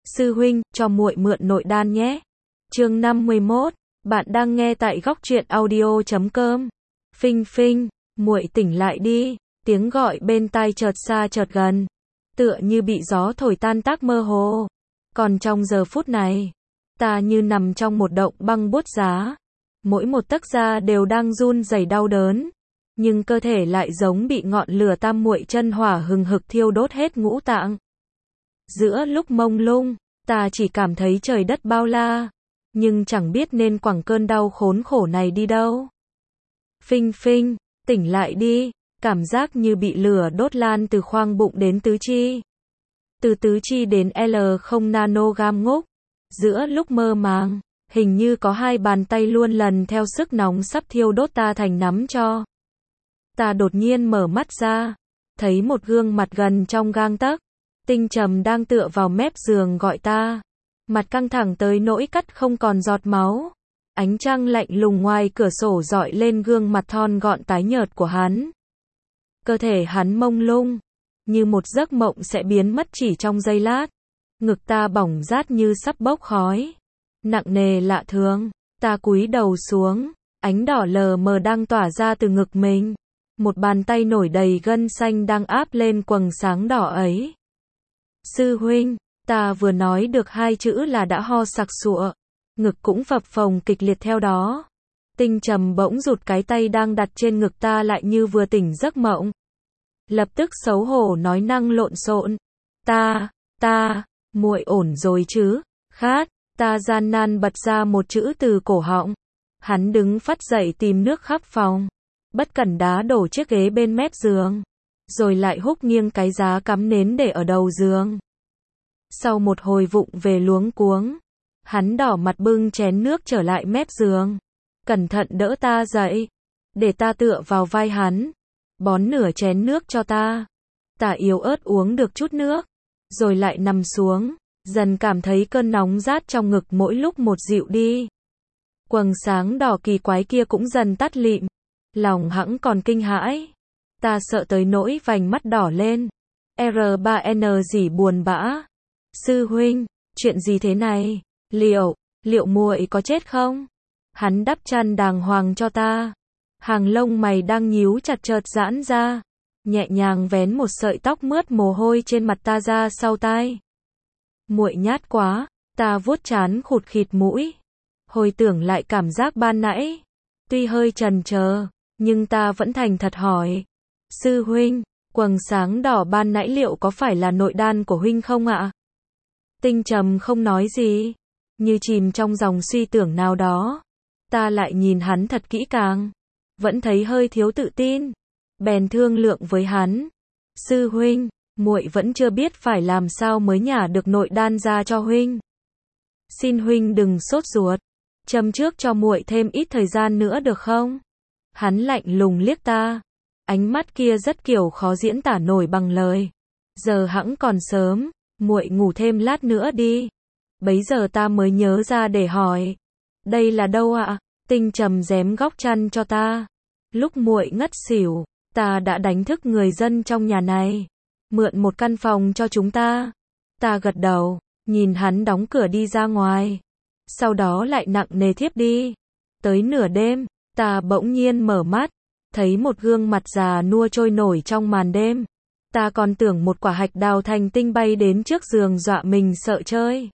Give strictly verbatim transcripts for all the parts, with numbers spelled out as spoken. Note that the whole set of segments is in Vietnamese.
Sư huynh, cho muội mượn nội đan nhé. Chương năm mươi mốt, bạn đang nghe tại góc truyện audio chấm com. Phinh phinh, muội tỉnh lại đi, tiếng gọi bên tai chợt xa chợt gần, tựa như bị gió thổi tan tác mơ hồ. Còn trong giờ phút này, ta như nằm trong một động băng buốt giá, mỗi một tấc da đều đang run rẩy đau đớn, nhưng cơ thể lại giống bị ngọn lửa tam muội chân hỏa hừng hực thiêu đốt hết ngũ tạng. Giữa lúc mông lung, ta chỉ cảm thấy trời đất bao la, nhưng chẳng biết nên quẳng cơn đau khốn khổ này đi đâu. Phinh phinh, tỉnh lại đi, cảm giác như bị lửa đốt lan từ khoang bụng đến tứ chi. Từ tứ chi đến L không nanogam ngốc. Giữa lúc mơ màng, hình như có hai bàn tay luôn lần theo sức nóng sắp thiêu đốt ta thành nắm cho. Ta đột nhiên mở mắt ra, thấy một gương mặt gần trong gang tấc. Tinh Trầm đang tựa vào mép giường gọi ta. Mặt căng thẳng tới nỗi cắt không còn giọt máu. Ánh trăng lạnh lùng ngoài cửa sổ rọi lên gương mặt thon gọn tái nhợt của hắn. Cơ thể hắn mông lung, như một giấc mộng sẽ biến mất chỉ trong giây lát. Ngực ta bỏng rát như sắp bốc khói. Nặng nề lạ thường, ta cúi đầu xuống, ánh đỏ lờ mờ đang tỏa ra từ ngực mình. Một bàn tay nổi đầy gân xanh đang áp lên quầng sáng đỏ ấy. Sư huynh, ta vừa nói được hai chữ là đã ho sặc sụa, ngực cũng phập phồng kịch liệt theo đó. Tinh Trầm bỗng rụt cái tay đang đặt trên ngực ta lại như vừa tỉnh giấc mộng. Lập tức xấu hổ nói năng lộn xộn. Ta, ta, muội ổn rồi chứ? Khát, ta gian nan bật ra một chữ từ cổ họng. Hắn đứng phắt dậy tìm nước khắp phòng. Bất cẩn đá đổ chiếc ghế bên mép giường. Rồi lại húc nghiêng cái giá cắm nến để ở đầu giường. Sau một hồi vụng về luống cuống, hắn đỏ mặt bưng chén nước trở lại mép giường. Cẩn thận đỡ ta dậy, để ta tựa vào vai hắn, bón nửa chén nước cho ta. Ta yếu ớt uống được chút nước, rồi lại nằm xuống, dần cảm thấy cơn nóng rát trong ngực mỗi lúc một dịu đi. Quầng sáng đỏ kỳ quái kia cũng dần tắt lịm, lòng hẵng còn kinh hãi. Ta sợ tới nỗi vành mắt đỏ lên. R ba N dỉ buồn bã. Sư huynh, chuyện gì thế này? Liệu, liệu muội có chết không? Hắn đắp chăn đàng hoàng cho ta. Hàng lông mày đang nhíu chặt chợt giãn ra, nhẹ nhàng vén một sợi tóc mướt mồ hôi trên mặt ta ra sau tai. Muội nhát quá, ta vuốt trán khụt khịt mũi. Hồi tưởng lại cảm giác ban nãy, tuy hơi chần chờ, nhưng ta vẫn thành thật hỏi. Sư huynh, quầng sáng đỏ ban nãy liệu có phải là nội đan của huynh không ạ? Tinh Trầm không nói gì, như chìm trong dòng suy tưởng nào đó. Ta lại nhìn hắn thật kỹ càng, vẫn thấy hơi thiếu tự tin, bèn thương lượng với hắn. Sư huynh, muội vẫn chưa biết phải làm sao mới nhả được nội đan ra cho huynh. Xin huynh đừng sốt ruột, châm trước cho muội thêm ít thời gian nữa được không? Hắn lạnh lùng liếc ta, ánh mắt kia rất kiểu khó diễn tả nổi bằng lời. Giờ hẵng còn sớm, muội ngủ thêm lát nữa đi. Bấy giờ ta mới nhớ ra để hỏi. Đây là đâu ạ? Tinh Trầm rém góc chăn cho ta. Lúc muội ngất xỉu, ta đã đánh thức người dân trong nhà này, mượn một căn phòng cho chúng ta. Ta gật đầu, nhìn hắn đóng cửa đi ra ngoài. Sau đó lại nặng nề thiếp đi. Tới nửa đêm, ta bỗng nhiên mở mắt, thấy một gương mặt già nua trôi nổi trong màn đêm. Ta còn tưởng một quả hạch đào thành tinh bay đến trước giường dọa mình sợ chơi.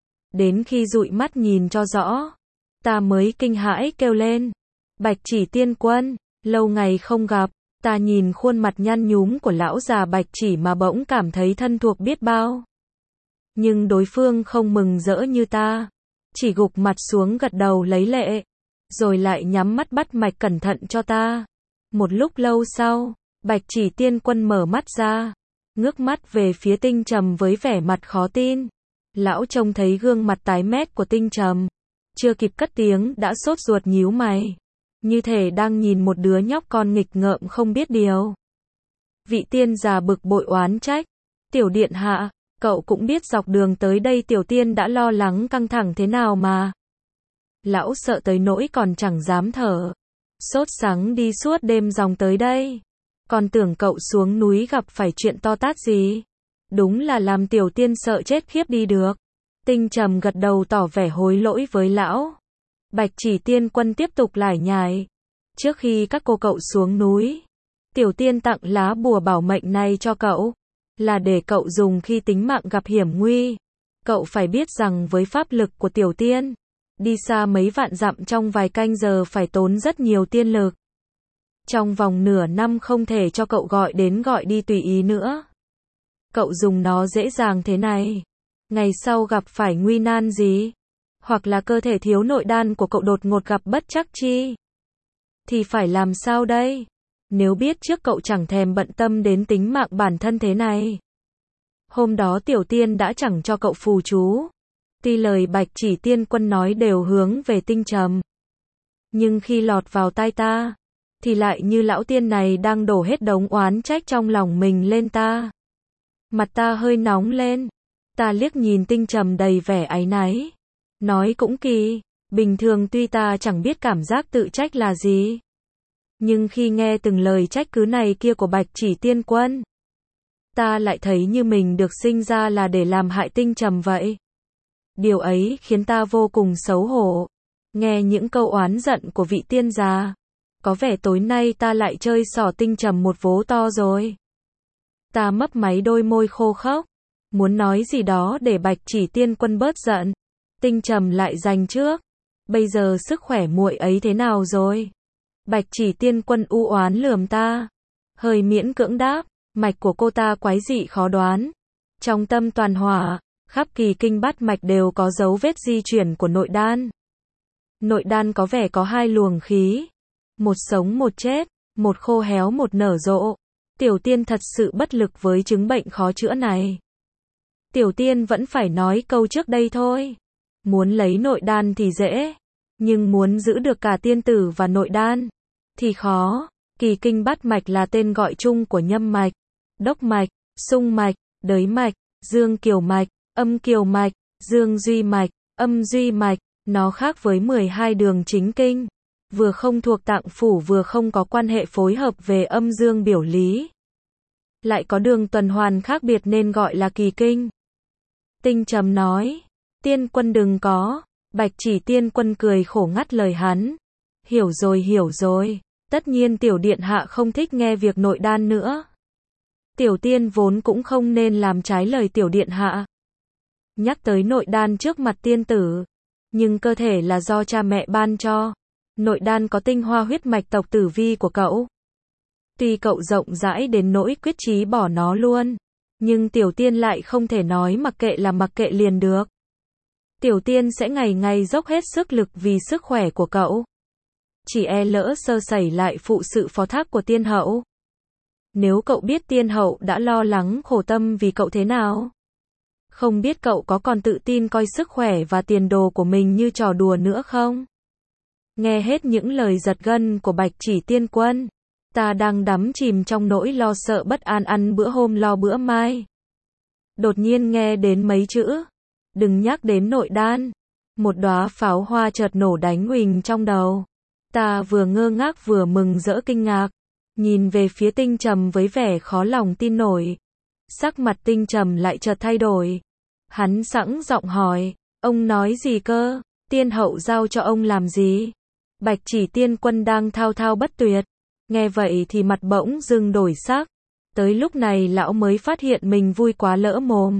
Đến khi dụi mắt nhìn cho rõ, ta mới kinh hãi kêu lên. Bạch Chỉ tiên quân, lâu ngày không gặp. Ta nhìn khuôn mặt nhăn nhúm của lão già Bạch Chỉ mà bỗng cảm thấy thân thuộc biết bao. Nhưng đối phương không mừng rỡ như ta, chỉ gục mặt xuống gật đầu lấy lệ, rồi lại nhắm mắt bắt mạch cẩn thận cho ta. Một lúc lâu sau, Bạch Chỉ tiên quân mở mắt ra, ngước mắt về phía Tinh Trầm với vẻ mặt khó tin. Lão trông thấy gương mặt tái mét của Tinh Trầm, chưa kịp cất tiếng đã sốt ruột nhíu mày, như thể đang nhìn một đứa nhóc con nghịch ngợm không biết điều. Vị tiên già bực bội oán trách. Tiểu điện hạ, cậu cũng biết dọc đường tới đây tiểu tiên đã lo lắng căng thẳng thế nào mà. Lão sợ tới nỗi còn chẳng dám thở. Sốt sắng đi suốt đêm dòng tới đây. Còn tưởng cậu xuống núi gặp phải chuyện to tát gì. Đúng là làm tiểu tiên sợ chết khiếp đi được. Tinh Trầm gật đầu tỏ vẻ hối lỗi với lão. Bạch Chỉ Tiên Quân tiếp tục lải nhải. Trước khi các cô cậu xuống núi, Tiểu Tiên tặng lá bùa bảo mệnh này cho cậu, là để cậu dùng khi tính mạng gặp hiểm nguy. Cậu phải biết rằng với pháp lực của Tiểu Tiên, đi xa mấy vạn dặm trong vài canh giờ phải tốn rất nhiều tiên lực. Trong vòng nửa năm không thể cho cậu gọi đến gọi đi tùy ý nữa. Cậu dùng nó dễ dàng thế này, ngày sau gặp phải nguy nan gì, hoặc là cơ thể thiếu nội đan của cậu đột ngột gặp bất trắc chi, thì phải làm sao đây? Nếu biết trước cậu chẳng thèm bận tâm đến tính mạng bản thân thế này. Hôm đó Tiểu Tiên đã chẳng cho cậu phù chú. Tuy lời Bạch Chỉ Tiên Quân nói đều hướng về Tinh Trầm, nhưng khi lọt vào tai ta, thì lại như lão tiên này đang đổ hết đống oán trách trong lòng mình lên ta. Mặt ta hơi nóng lên. Ta liếc nhìn Tinh Trầm đầy vẻ áy náy. Nói cũng kỳ, bình thường tuy ta chẳng biết cảm giác tự trách là gì, nhưng khi nghe từng lời trách cứ này kia của Bạch Chỉ Tiên Quân, ta lại thấy như mình được sinh ra là để làm hại Tinh Trầm vậy. Điều ấy khiến ta vô cùng xấu hổ. Nghe những câu oán giận của vị tiên già, có vẻ tối nay ta lại chơi xỏ Tinh Trầm một vố to rồi. Ta mấp máy đôi môi khô khốc, muốn nói gì đó để Bạch Chỉ Tiên Quân bớt giận. Tinh Trầm lại giành trước. Bây giờ sức khỏe muội ấy thế nào rồi? Bạch Chỉ Tiên Quân u oán lườm ta, hơi miễn cưỡng đáp, mạch của cô ta quái dị khó đoán. Trong tâm toàn hỏa, khắp kỳ kinh bát mạch đều có dấu vết di chuyển của nội đan. Nội đan có vẻ có hai luồng khí, một sống một chết, một khô héo một nở rộ. Tiểu Tiên thật sự bất lực với chứng bệnh khó chữa này. Tiểu Tiên vẫn phải nói câu trước đây thôi. Muốn lấy nội đan thì dễ, nhưng muốn giữ được cả tiên tử và nội đan thì khó. Kỳ kinh bát mạch là tên gọi chung của nhâm mạch, đốc mạch, xung mạch, đới mạch, dương kiều mạch, âm kiều mạch, dương duy mạch, âm duy mạch. Nó khác với mười hai đường chính kinh, vừa không thuộc tạng phủ vừa không có quan hệ phối hợp về âm dương biểu lý, lại có đường tuần hoàn khác biệt nên gọi là kỳ kinh. Tinh Trầm nói, Tiên Quân đừng có. Bạch Chỉ Tiên Quân cười khổ ngắt lời hắn. Hiểu rồi hiểu rồi, tất nhiên tiểu điện hạ không thích nghe việc nội đan nữa. Tiểu Tiên vốn cũng không nên làm trái lời tiểu điện hạ. Nhắc tới nội đan trước mặt tiên tử, nhưng cơ thể là do cha mẹ ban cho. Nội đan có tinh hoa huyết mạch tộc tử vi của cậu. Tuy cậu rộng rãi đến nỗi quyết chí bỏ nó luôn, nhưng Tiểu Tiên lại không thể nói mặc kệ là mặc kệ liền được. Tiểu Tiên sẽ ngày ngày dốc hết sức lực vì sức khỏe của cậu. Chỉ e lỡ sơ sẩy lại phụ sự phó thác của tiên hậu. Nếu cậu biết tiên hậu đã lo lắng khổ tâm vì cậu thế nào, không biết cậu có còn tự tin coi sức khỏe và tiền đồ của mình như trò đùa nữa không? Nghe hết những lời giật gân của Bạch Chỉ Tiên Quân, ta đang đắm chìm trong nỗi lo sợ bất an ăn bữa hôm lo bữa mai. Đột nhiên nghe đến mấy chữ, đừng nhắc đến nội đan. Một đóa pháo hoa chợt nổ đánh huỳnh trong đầu. Ta vừa ngơ ngác vừa mừng rỡ kinh ngạc, nhìn về phía Tinh Trầm với vẻ khó lòng tin nổi. Sắc mặt Tinh Trầm lại chợt thay đổi. Hắn sẵn giọng hỏi, ông nói gì cơ? Tiên hậu giao cho ông làm gì? Bạch Chỉ Tiên Quân đang thao thao bất tuyệt, nghe vậy thì mặt bỗng dưng đổi sắc. Tới lúc này lão mới phát hiện mình vui quá lỡ mồm,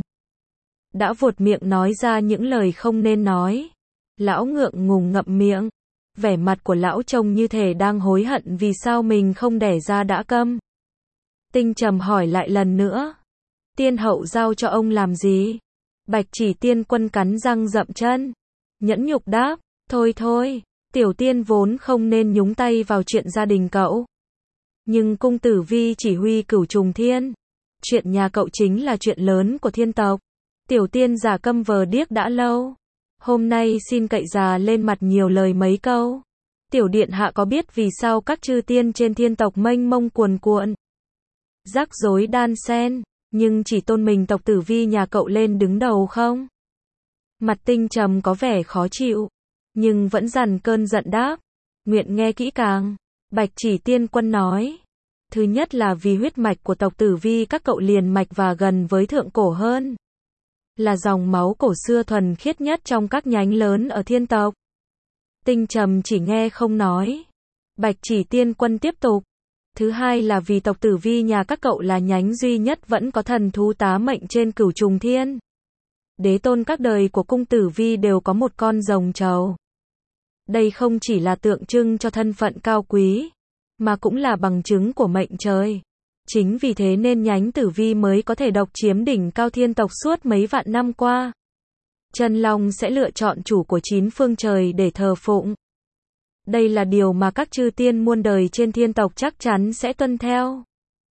đã vuột miệng nói ra những lời không nên nói. Lão ngượng ngùng ngậm miệng, vẻ mặt của lão trông như thể đang hối hận vì sao mình không đẻ ra đã câm. Tinh Trầm hỏi lại lần nữa, tiên hậu giao cho ông làm gì? Bạch Chỉ Tiên Quân cắn răng dậm chân, nhẫn nhục đáp, thôi thôi, tiểu tiên vốn không nên nhúng tay vào chuyện gia đình cậu. Nhưng cung tử vi chỉ huy cửu trùng thiên, chuyện nhà cậu chính là chuyện lớn của thiên tộc. Tiểu tiên giả câm vờ điếc đã lâu, hôm nay xin cậy già lên mặt nhiều lời mấy câu. Tiểu điện hạ có biết vì sao các chư tiên trên thiên tộc mênh mông cuồn cuộn, rắc rối đan xen, nhưng chỉ tôn mình tộc tử vi nhà cậu lên đứng đầu không? Mặt Tinh Trầm có vẻ khó chịu, nhưng vẫn dằn cơn giận đáp, nguyện nghe kỹ càng. Bạch Chỉ Tiên Quân nói, thứ nhất là vì huyết mạch của tộc tử vi các cậu liền mạch và gần với thượng cổ hơn. là dòng máu cổ xưa thuần khiết nhất trong các nhánh lớn ở thiên tộc. Tinh Trầm chỉ nghe không nói. Bạch Chỉ Tiên Quân tiếp tục. Thứ hai là vì tộc Tử Vi nhà các cậu là nhánh duy nhất vẫn có thần thú tá mệnh trên Cửu Trùng Thiên. Đế tôn các đời của cung Tử Vi đều có một con rồng trầu. Đây không chỉ là tượng trưng cho thân phận cao quý, mà cũng là bằng chứng của mệnh trời. Chính vì thế nên nhánh Tử Vi mới có thể độc chiếm đỉnh cao thiên tộc suốt mấy vạn năm qua. Chân Long sẽ lựa chọn chủ của chín phương trời để thờ phụng. Đây là điều mà các chư tiên muôn đời trên thiên tộc chắc chắn sẽ tuân theo.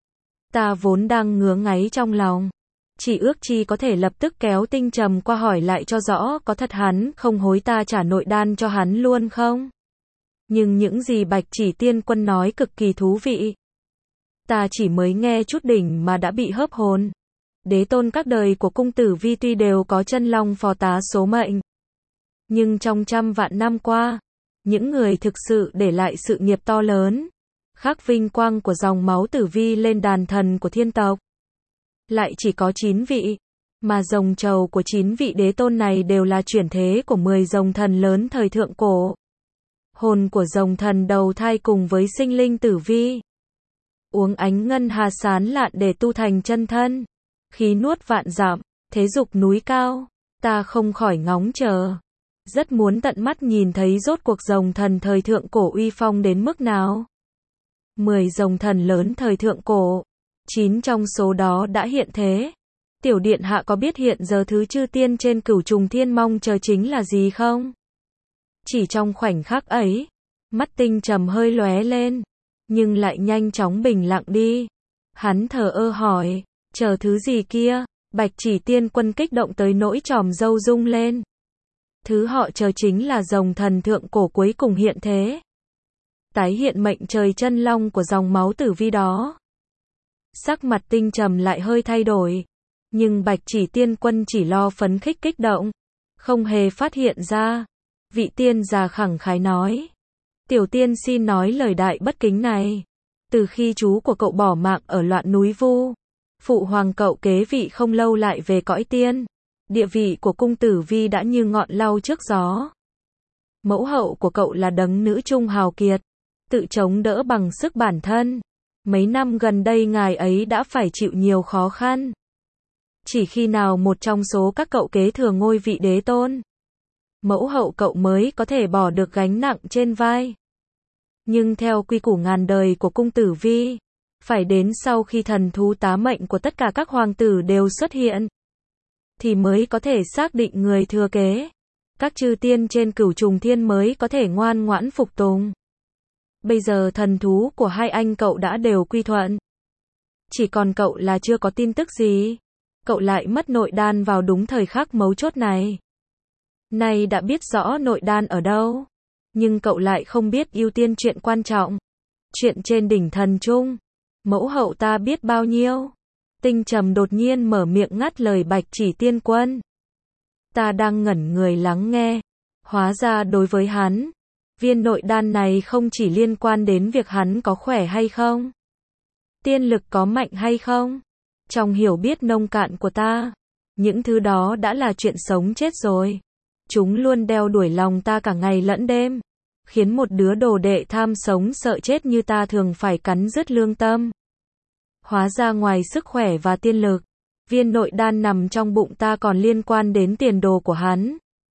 Ta vốn đang ngứa ngáy trong lòng. Chỉ ước chi có thể lập tức kéo Tinh Trầm qua hỏi lại cho rõ có thật hắn không hối ta trả nội đan cho hắn luôn không? Nhưng những gì Bạch Chỉ Tiên Quân nói cực kỳ thú vị. Ta chỉ mới nghe chút đỉnh mà đã bị hớp hồn. Đế tôn các đời của cung Tử Vi tuy đều có chân long phò tá số mệnh. Nhưng trong trăm vạn năm qua, những người thực sự để lại sự nghiệp to lớn, khắc vinh quang của dòng máu Tử Vi lên đàn thần của thiên tộc, lại chỉ có chín vị, mà rồng trầu của chín vị đế tôn này đều là chuyển thế của mười rồng thần lớn thời thượng cổ. Hồn của rồng thần đầu thai cùng với sinh linh Tử Vi, uống ánh ngân hà sán lạn để tu thành chân thân, khí nuốt vạn dặm, thế dục núi cao. Ta không khỏi ngóng chờ, rất muốn tận mắt nhìn thấy rốt cuộc rồng thần thời thượng cổ uy phong đến mức nào. Mười rồng thần lớn thời thượng cổ, chín trong số đó đã hiện thế. Tiểu điện hạ có biết hiện giờ thứ chư tiên trên Cửu Trùng Thiên mong chờ chính là gì không? Chỉ trong khoảnh khắc ấy, mắt Tinh Trầm hơi lóe lên, nhưng lại nhanh chóng bình lặng đi. Hắn thờ ơ hỏi, chờ thứ gì kia? Bạch Chỉ Tiên Quân kích động tới nỗi tròm râu rung lên. Thứ họ chờ chính là rồng thần thượng cổ cuối cùng hiện thế. Tái hiện mệnh trời chân long của dòng máu Tử Vi đó. Sắc mặt Tinh Trầm lại hơi thay đổi. Nhưng Bạch Chỉ Tiên Quân chỉ lo phấn khích kích động, không hề phát hiện ra. Vị tiên già khẳng khái nói. Tiểu tiên xin nói lời đại bất kính này. Từ khi chú của cậu bỏ mạng ở loạn núi Vu, phụ hoàng cậu kế vị không lâu lại về cõi tiên. Địa vị của cung Tử Vi đã như ngọn lau trước gió. Mẫu hậu của cậu là đấng nữ trung hào kiệt, tự chống đỡ bằng sức bản thân. Mấy năm gần đây ngài ấy đã phải chịu nhiều khó khăn. Chỉ khi nào một trong số các cậu kế thừa ngôi vị đế tôn, mẫu hậu cậu mới có thể bỏ được gánh nặng trên vai. Nhưng theo quy củ ngàn đời của cung Tử Vi, phải đến sau khi thần thú tá mệnh của tất cả các hoàng tử đều xuất hiện, thì mới có thể xác định người thừa kế. Các chư tiên trên Cửu Trùng Thiên mới có thể ngoan ngoãn phục tùng. Bây giờ thần thú của hai anh cậu đã đều quy thuận. Chỉ còn cậu là chưa có tin tức gì. Cậu lại mất nội đan vào đúng thời khắc mấu chốt này. Nay đã biết rõ nội đan ở đâu, nhưng cậu lại không biết ưu tiên chuyện quan trọng. Chuyện trên đỉnh thần trung, mẫu hậu ta biết bao nhiêu. Tinh Trầm đột nhiên mở miệng ngắt lời Bạch Chỉ Tiên Quân. Ta đang ngẩn người lắng nghe. Hóa ra đối với hắn, viên nội đan này không chỉ liên quan đến việc hắn có khỏe hay không, tiên lực có mạnh hay không. Trong hiểu biết nông cạn của ta, những thứ đó đã là chuyện sống chết rồi. Chúng luôn đeo đuổi lòng ta cả ngày lẫn đêm, khiến một đứa đồ đệ tham sống sợ chết như ta thường phải cắn rứt lương tâm. Hóa ra ngoài sức khỏe và tiên lực, viên nội đan nằm trong bụng ta còn liên quan đến tiền đồ của hắn.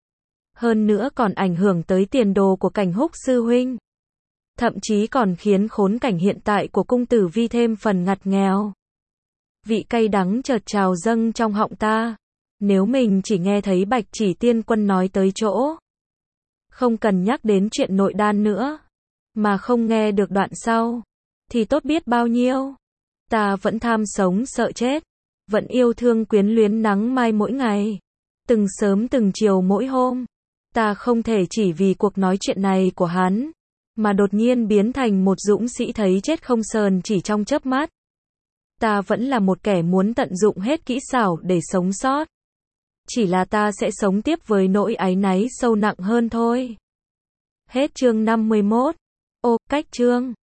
Hơn nữa còn ảnh hưởng tới tiền đồ của Cảnh Húc sư huynh. Thậm chí còn khiến khốn cảnh hiện tại của cung Tử Vi thêm phần ngặt nghèo. Vị cay đắng chợt trào dâng trong họng ta. Nếu mình chỉ nghe thấy Bạch Chỉ Tiên Quân nói tới chỗ, không cần nhắc đến chuyện nội đan nữa, mà không nghe được đoạn sau, thì tốt biết bao nhiêu. Ta vẫn tham sống sợ chết, vẫn yêu thương quyến luyến nắng mai mỗi ngày, từng sớm từng chiều mỗi hôm. Ta không thể chỉ vì cuộc nói chuyện này của hắn, mà đột nhiên biến thành một dũng sĩ thấy chết không sờn chỉ trong chớp mắt. Ta vẫn là một kẻ muốn tận dụng hết kỹ xảo để sống sót. Chỉ là ta sẽ sống tiếp với nỗi áy náy sâu nặng hơn thôi. Hết chương năm mươi mốt. Ô, cách chương.